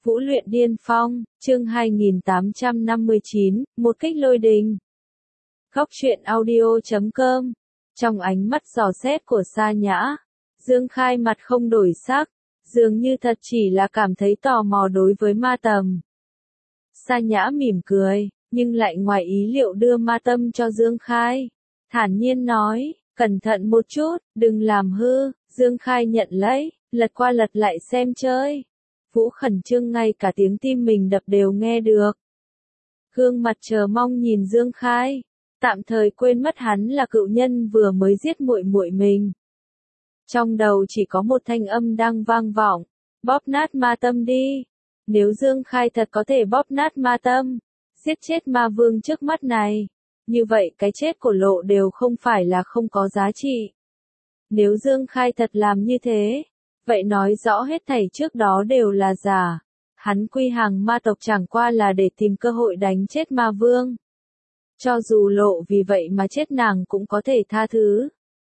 Vũ luyện điên phong, chương 2859, một kích lôi đình. Góc truyện audio.com. Trong ánh mắt dò xét của Sa Nhã, Dương Khai mặt không đổi sắc, dường như thật chỉ là cảm thấy tò mò đối với ma tầm. Sa Nhã mỉm cười, nhưng lại ngoài ý liệu đưa ma tâm cho Dương Khai. Thản nhiên nói, cẩn thận một chút, đừng làm hư. Dương Khai nhận lấy, lật qua lật lại xem chơi. Vũ khẩn trương ngay cả tiếng tim mình đập đều nghe được. Gương mặt chờ mong nhìn Dương Khai, tạm thời quên mất hắn là cựu nhân vừa mới giết muội muội mình. Trong đầu chỉ có một thanh âm đang vang vọng, bóp nát ma tâm đi. Nếu Dương Khai thật có thể bóp nát ma tâm, giết chết ma vương trước mắt này, như vậy cái chết của Lộ đều không phải là không có giá trị. Nếu Dương Khai thật làm như thế, vậy nói rõ hết thảy trước đó đều là giả. Hắn quy hàng ma tộc chẳng qua là để tìm cơ hội đánh chết ma vương. Cho dù Lộ vì vậy mà chết nàng cũng có thể tha thứ.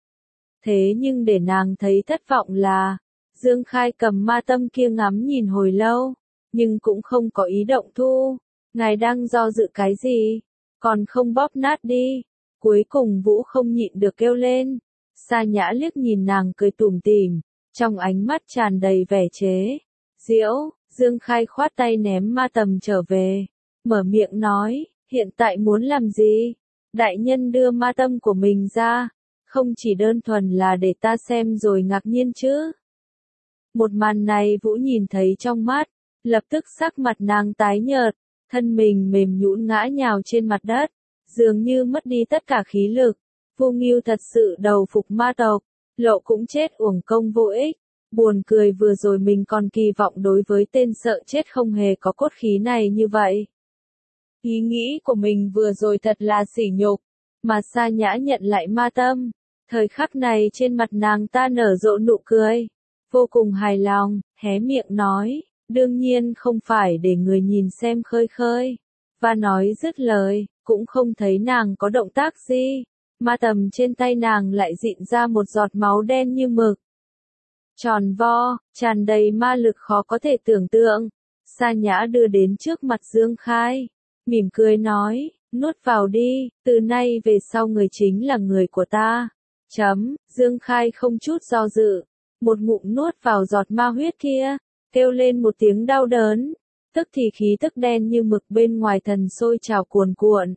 Thế nhưng để nàng thấy thất vọng là, Dương Khai cầm ma tâm kia ngắm nhìn hồi lâu, nhưng cũng không có ý động thu. Ngài đang do dự cái gì? Còn không bóp nát đi. Cuối cùng Vũ không nhịn được kêu lên. Sa Nhã liếc nhìn nàng cười tủm tỉm, trong ánh mắt tràn đầy vẻ chế giễu. Dương Khai khoát tay ném ma tầm trở về, mở miệng nói, hiện tại muốn làm gì? Đại nhân đưa ma tâm của mình ra, không chỉ đơn thuần là để ta xem rồi ngạc nhiên chứ. Một màn này Vũ nhìn thấy trong mắt, lập tức sắc mặt nàng tái nhợt, thân mình mềm nhũn ngã nhào trên mặt đất, dường như mất đi tất cả khí lực. Vô Ngưu thật sự đầu phục ma tộc, Lộ cũng chết uổng công vô ích. Buồn cười vừa rồi mình còn kỳ vọng đối với tên sợ chết không hề có cốt khí này như vậy. Ý nghĩ của mình vừa rồi thật là sỉ nhục, mà Sa Nhã nhận lại ma tâm. Thời khắc này trên mặt nàng ta nở rộ nụ cười, vô cùng hài lòng, hé miệng nói, đương nhiên không phải để người nhìn xem khơi khơi. Và nói dứt lời, cũng không thấy nàng có động tác gì. Ma tầm trên tay nàng lại rịn ra một giọt máu đen như mực. Tròn vo, tràn đầy ma lực khó có thể tưởng tượng. Sa Nhã đưa đến trước mặt Dương Khai, mỉm cười nói, nuốt vào đi, từ nay về sau người chính là người của ta. Dương Khai không chút do dự, một ngụm nuốt vào giọt ma huyết kia, kêu lên một tiếng đau đớn, tức thì khí tức đen như mực bên ngoài thần sôi trào cuồn cuộn.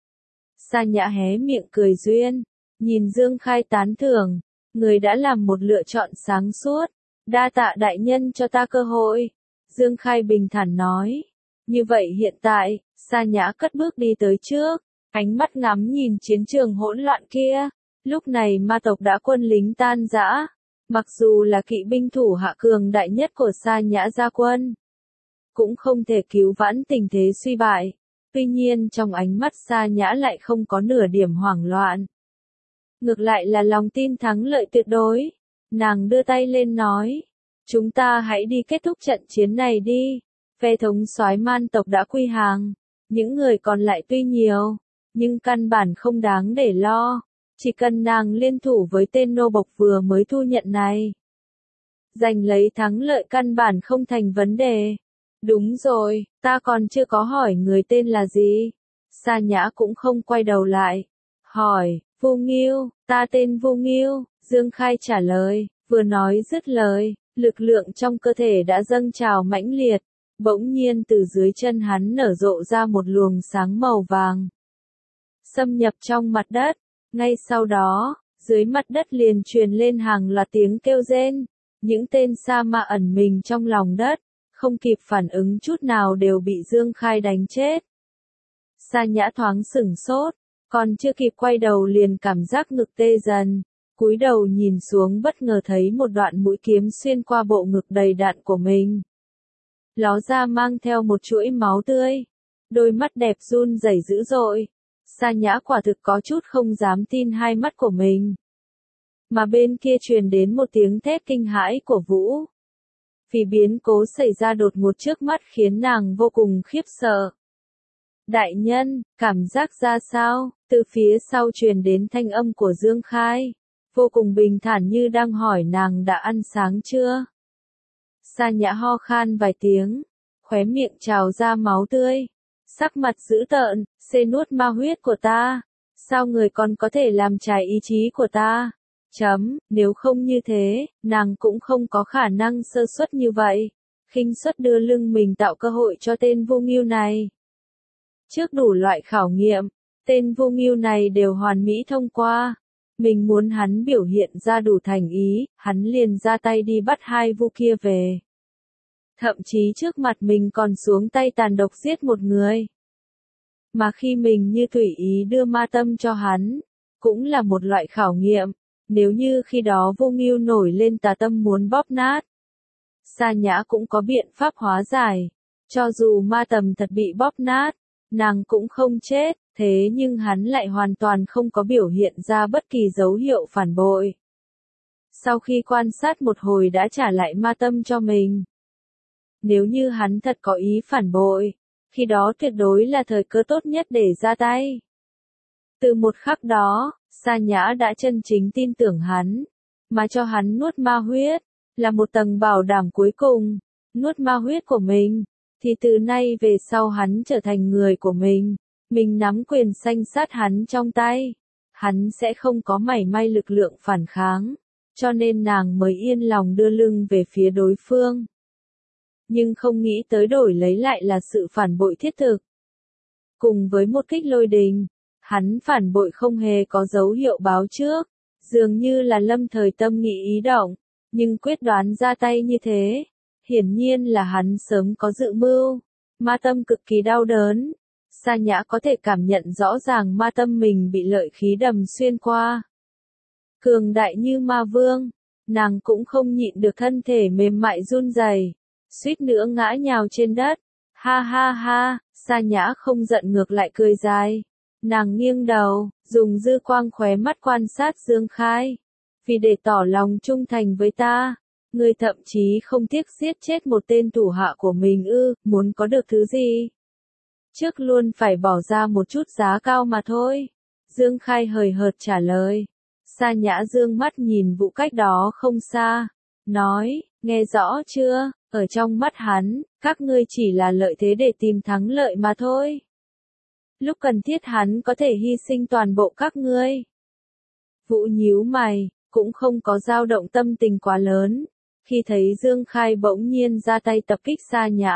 Sa Nhã hé miệng cười duyên, nhìn Dương Khai tán thưởng, người đã làm một lựa chọn sáng suốt, đa tạ đại nhân cho ta cơ hội. Dương Khai bình thản nói, như vậy hiện tại, Sa Nhã cất bước đi tới trước, ánh mắt ngắm nhìn chiến trường hỗn loạn kia. Lúc này ma tộc đã quân lính tan rã, mặc dù là kỵ binh thủ hạ cường đại nhất của Sa Nhã ra quân, cũng không thể cứu vãn tình thế suy bại. Tuy nhiên trong ánh mắt Sa Nhã lại không có nửa điểm hoảng loạn. Ngược lại là lòng tin thắng lợi tuyệt đối. Nàng đưa tay lên nói, chúng ta hãy đi kết thúc trận chiến này đi. Phe thống soái man tộc đã quy hàng, những người còn lại tuy nhiều, nhưng căn bản không đáng để lo. Chỉ cần nàng liên thủ với tên nô bộc vừa mới thu nhận này, giành lấy thắng lợi căn bản không thành vấn đề. Đúng rồi, ta còn chưa có hỏi người tên là gì. Sa Nhã cũng không quay đầu lại, hỏi, Vô Ngưu, ta tên Vô Ngưu. Dương Khai trả lời, vừa nói dứt lời, lực lượng trong cơ thể đã dâng trào mãnh liệt, bỗng nhiên từ dưới chân hắn nở rộ ra một luồng sáng màu vàng, xâm nhập trong mặt đất. Ngay sau đó, dưới mặt đất liền truyền lên hàng loạt tiếng kêu rên, những tên sa ma ẩn mình trong lòng đất, không kịp phản ứng chút nào đều bị Dương Khai đánh chết. Sa Nhã thoáng sửng sốt, còn chưa kịp quay đầu liền cảm giác ngực tê dần, cúi đầu nhìn xuống bất ngờ thấy một đoạn mũi kiếm xuyên qua bộ ngực đầy đạn của mình. Ló ra mang theo một chuỗi máu tươi, đôi mắt đẹp run rẩy dữ dội. Sa Nhã quả thực có chút không dám tin hai mắt của mình. Mà bên kia truyền đến một tiếng thét kinh hãi của Vũ. Vì biến cố xảy ra đột ngột trước mắt khiến nàng vô cùng khiếp sợ. Đại nhân, cảm giác ra sao? Từ phía sau truyền đến thanh âm của Dương Khai, vô cùng bình thản như đang hỏi nàng đã ăn sáng chưa? Sa Nhã ho khan vài tiếng, khóe miệng trào ra máu tươi. Sắc mặt dữ tợn, xê nuốt ma huyết của ta. Sao người còn có thể làm trái ý chí của ta? Nếu không như thế, nàng cũng không có khả năng sơ suất như vậy. Khinh suất đưa lưng mình tạo cơ hội cho tên vô ngưu này. Trước đủ loại khảo nghiệm, tên vô ngưu này đều hoàn mỹ thông qua. Mình muốn hắn biểu hiện ra đủ thành ý, hắn liền ra tay đi bắt hai vu kia về. Thậm chí trước mặt mình còn xuống tay tàn độc giết một người. Mà khi mình như tùy ý đưa ma tâm cho hắn, cũng là một loại khảo nghiệm. Nếu như khi đó vô ngưu nổi lên tà tâm muốn bóp nát, Sa Nhã cũng có biện pháp hóa giải. Cho dù ma tầm thật bị bóp nát, nàng cũng không chết, thế nhưng hắn lại hoàn toàn không có biểu hiện ra bất kỳ dấu hiệu phản bội. Sau khi quan sát một hồi đã trả lại ma tâm cho mình. Nếu như hắn thật có ý phản bội, khi đó tuyệt đối là thời cơ tốt nhất để ra tay. Từ một khắc đó, Sa Nhã đã chân chính tin tưởng hắn, mà cho hắn nuốt ma huyết, là một tầng bảo đảm cuối cùng. Nuốt ma huyết của mình, thì từ nay về sau hắn trở thành người của mình nắm quyền sanh sát hắn trong tay. Hắn sẽ không có mảy may lực lượng phản kháng, cho nên nàng mới yên lòng đưa lưng về phía đối phương. Nhưng không nghĩ tới đổi lấy lại là sự phản bội thiết thực. Cùng với một kích lôi đình, hắn phản bội không hề có dấu hiệu báo trước, dường như là lâm thời tâm nghĩ ý động, nhưng quyết đoán ra tay như thế, hiển nhiên là hắn sớm có dự mưu. Ma tâm cực kỳ đau đớn, Sa Nhã có thể cảm nhận rõ ràng ma tâm mình bị lợi khí đầm xuyên qua. Cường đại như ma vương, nàng cũng không nhịn được thân thể mềm mại run rẩy, suýt nữa ngã nhào trên đất. Ha ha ha, Sa Nhã không giận ngược lại cười dài. Nàng nghiêng đầu, dùng dư quang khóe mắt quan sát Dương Khai. Vì để tỏ lòng trung thành với ta, ngươi thậm chí không tiếc giết chết một tên thủ hạ của mình ư, muốn có được thứ gì? Trước luôn phải bỏ ra một chút giá cao mà thôi. Dương Khai hời hợt trả lời. Sa Nhã dương mắt nhìn vụ cách đó không xa, nói, nghe rõ chưa, ở trong mắt hắn, các ngươi chỉ là lợi thế để tìm thắng lợi mà thôi. Lúc cần thiết hắn có thể hy sinh toàn bộ các ngươi. Vũ nhíu mày, cũng không có dao động tâm tình quá lớn, khi thấy Dương Khai bỗng nhiên ra tay tập kích Sa Nhã.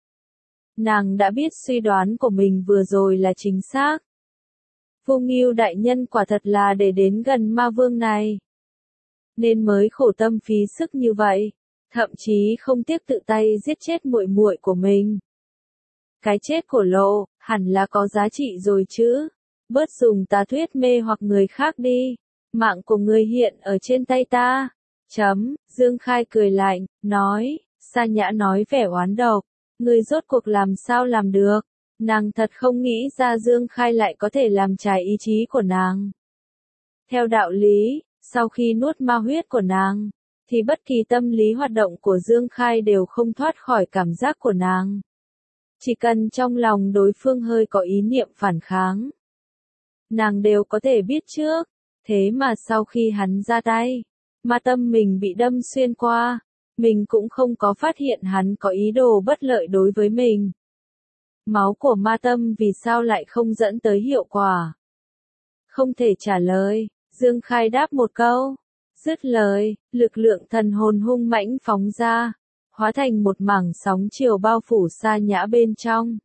Nàng đã biết suy đoán của mình vừa rồi là chính xác. Vô Ngưu đại nhân quả thật là để đến gần ma vương này, nên mới khổ tâm phí sức như vậy, thậm chí không tiếc tự tay giết chết muội muội của mình. Cái chết của Lộ, hẳn là có giá trị rồi chứ. Bớt dùng tà thuyết mê hoặc người khác đi. Mạng của người hiện ở trên tay ta. Dương Khai cười lạnh, nói, Sa Nhã nói vẻ oán độc. Người rốt cuộc làm sao làm được. Nàng thật không nghĩ ra Dương Khai lại có thể làm trái ý chí của nàng. Theo đạo lý, sau khi nuốt ma huyết của nàng, thì bất kỳ tâm lý hoạt động của Dương Khai đều không thoát khỏi cảm giác của nàng. Chỉ cần trong lòng đối phương hơi có ý niệm phản kháng, nàng đều có thể biết trước. Thế mà sau khi hắn ra tay, ma tâm mình bị đâm xuyên qua, mình cũng không có phát hiện hắn có ý đồ bất lợi đối với mình. Máu của ma tâm vì sao lại không dẫn tới hiệu quả? Không thể trả lời, Dương Khai đáp một câu. Dứt lời, lực lượng thần hồn hung mãnh phóng ra, hóa thành một mảng sóng chiều bao phủ Sa Nhã bên trong.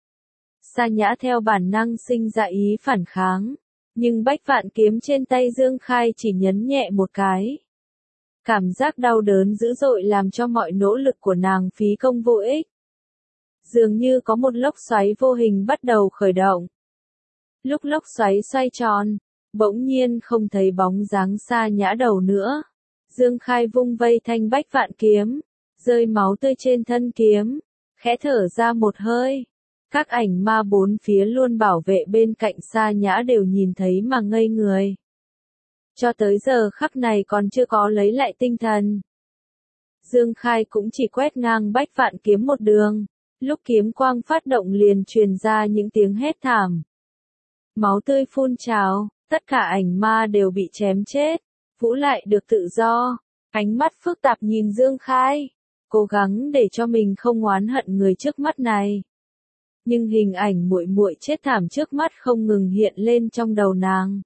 Sa Nhã theo bản năng sinh ra ý phản kháng, nhưng bách vạn kiếm trên tay Dương Khai chỉ nhấn nhẹ một cái. Cảm giác đau đớn dữ dội làm cho mọi nỗ lực của nàng phí công vô ích. Dường như có một lốc xoáy vô hình bắt đầu khởi động. Lúc lốc xoáy xoay tròn, bỗng nhiên không thấy bóng dáng Sa Nhã đầu nữa. Dương Khai vung vây thanh bách vạn kiếm, rơi máu tươi trên thân kiếm, khẽ thở ra một hơi. Các ảnh ma bốn phía luôn bảo vệ bên cạnh Sa Nhã đều nhìn thấy mà ngây người. Cho tới giờ khắc này còn chưa có lấy lại tinh thần. Dương Khai cũng chỉ quét ngang bách vạn kiếm một đường, lúc kiếm quang phát động liền truyền ra những tiếng hét thảm. Máu tươi phun trào, tất cả ảnh ma đều bị chém chết, Vũ lại được tự do, ánh mắt phức tạp nhìn Dương Khai. cố gắng để cho mình không oán hận người trước mắt này. Nhưng hình ảnh muội muội chết thảm trước mắt không ngừng hiện lên trong đầu nàng.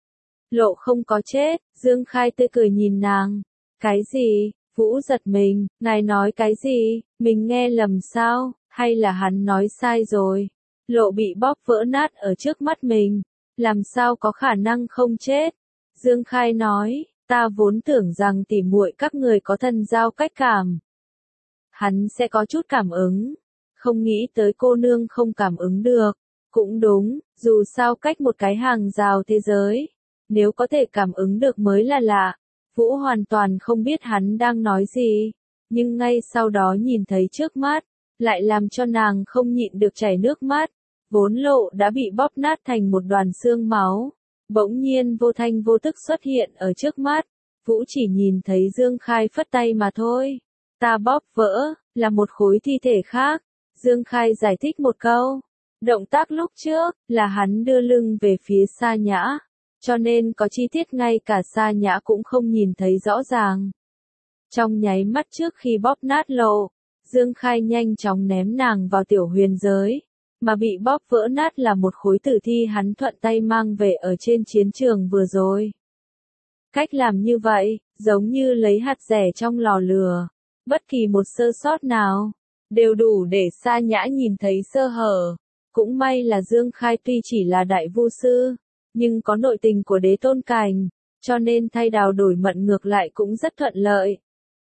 Lộ không có chết, Dương Khai tươi cười nhìn nàng. Cái gì? Vũ giật mình, ngài nói cái gì? Mình nghe lầm sao? Hay là hắn nói sai rồi? Lộ bị bóp vỡ nát ở trước mắt mình. Làm sao có khả năng không chết? Dương Khai nói, ta vốn tưởng rằng tỉ muội các người có thần giao cách cảm. Hắn sẽ có chút cảm ứng. Không nghĩ tới cô nương không cảm ứng được. Cũng đúng, dù sao cách một cái hàng rào thế giới. Nếu có thể cảm ứng được mới là lạ. Vũ hoàn toàn không biết hắn đang nói gì. Nhưng ngay sau đó nhìn thấy trước mắt, lại làm cho nàng không nhịn được chảy nước mắt. Vốn Lộ đã bị bóp nát thành một đoàn xương máu. Bỗng nhiên vô thanh vô tức xuất hiện ở trước mắt. Vũ chỉ nhìn thấy Dương Khai phất tay mà thôi. Ta bóp vỡ, là một khối thi thể khác. Dương Khai giải thích một câu. Động tác lúc trước, là hắn đưa lưng về phía Sa Nhã. Cho nên có chi tiết ngay cả Sa Nhã cũng không nhìn thấy rõ ràng. Trong nháy mắt trước khi bóp nát Lộ, Dương Khai nhanh chóng ném nàng vào tiểu huyền giới. Mà bị bóp vỡ nát là một khối tử thi hắn thuận tay mang về ở trên chiến trường vừa rồi. Cách làm như vậy, giống như lấy hạt rẻ trong lò lửa. Bất kỳ một sơ sót nào, đều đủ để Sa Nhã nhìn thấy sơ hở. Cũng may là Dương Khai tuy chỉ là đại vu sư, nhưng có nội tình của đế tôn cảnh, cho nên thay đào đổi mận ngược lại cũng rất thuận lợi.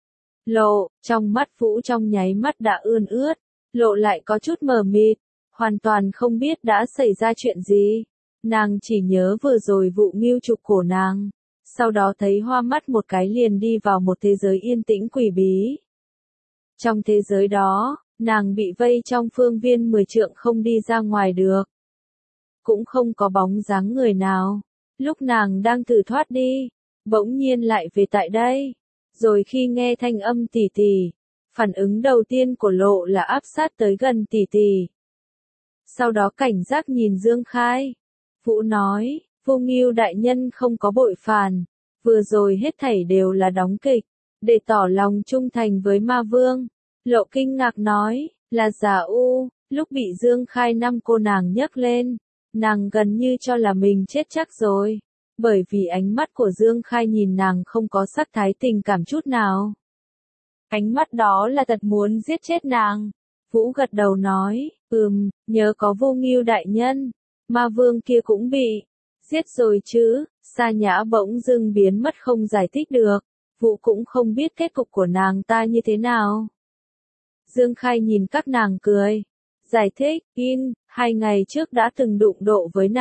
Lộ, trong mắt Vũ trong nháy mắt đã ươn ướt, Lộ lại có chút mờ mịt, hoàn toàn không biết đã xảy ra chuyện gì. Nàng chỉ nhớ vừa rồi vụ ngưu trục cổ nàng, sau đó thấy hoa mắt một cái liền đi vào một thế giới yên tĩnh quỷ bí. Trong thế giới đó, nàng bị vây trong phương viên 10 trượng không đi ra ngoài được. Cũng không có bóng dáng người nào. Lúc nàng đang thử thoát đi, bỗng nhiên lại về tại đây. Rồi khi nghe thanh âm tỷ tỷ, phản ứng đầu tiên của Lộ là áp sát tới gần tỷ tỷ. Sau đó cảnh giác nhìn Dương Khai. Vũ nói, Vô Ngưu đại nhân không có bội phản, vừa rồi hết thảy đều là đóng kịch, để tỏ lòng trung thành với ma vương. Lộ kinh ngạc nói, là giả u, lúc bị Dương Khai năm cô nàng nhấc lên, nàng gần như cho là mình chết chắc rồi, bởi vì ánh mắt của Dương Khai nhìn nàng không có sắc thái tình cảm chút nào. Ánh mắt đó là thật muốn giết chết nàng. Vũ gật đầu nói, nhớ có Vô Ngưu đại nhân, ma vương kia cũng bị giết rồi chứ. Sa Nhã bỗng dưng biến mất không giải thích được, Vũ cũng không biết kết cục của nàng ta như thế nào. Dương Khai nhìn các nàng cười, giải thích, 2 ngày trước đã từng đụng độ với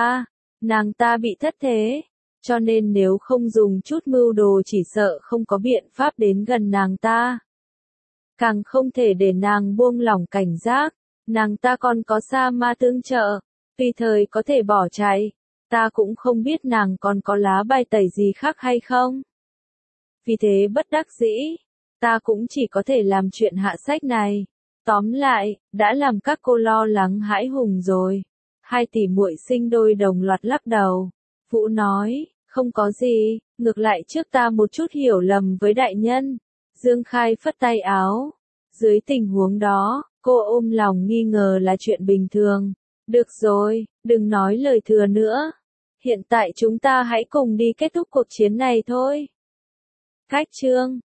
nàng ta bị thất thế, cho nên nếu không dùng chút mưu đồ chỉ sợ không có biện pháp đến gần nàng ta. Càng không thể để nàng buông lỏng cảnh giác, nàng ta còn có Sa Ma tương trợ, tùy thời có thể bỏ chạy, ta cũng không biết nàng còn có lá bài tẩy gì khác hay không. Vì thế bất đắc dĩ, ta cũng chỉ có thể làm chuyện hạ sách này. Tóm lại, đã làm các cô lo lắng hãi hùng rồi. 2 tỷ muội sinh đôi đồng loạt lắc đầu. Vũ nói, không có gì, ngược lại trước ta một chút hiểu lầm với đại nhân. Dương Khai phất tay áo. Dưới tình huống đó, cô ôm lòng nghi ngờ là chuyện bình thường. Được rồi, đừng nói lời thừa nữa. Hiện tại chúng ta hãy cùng đi kết thúc cuộc chiến này thôi. Cách chương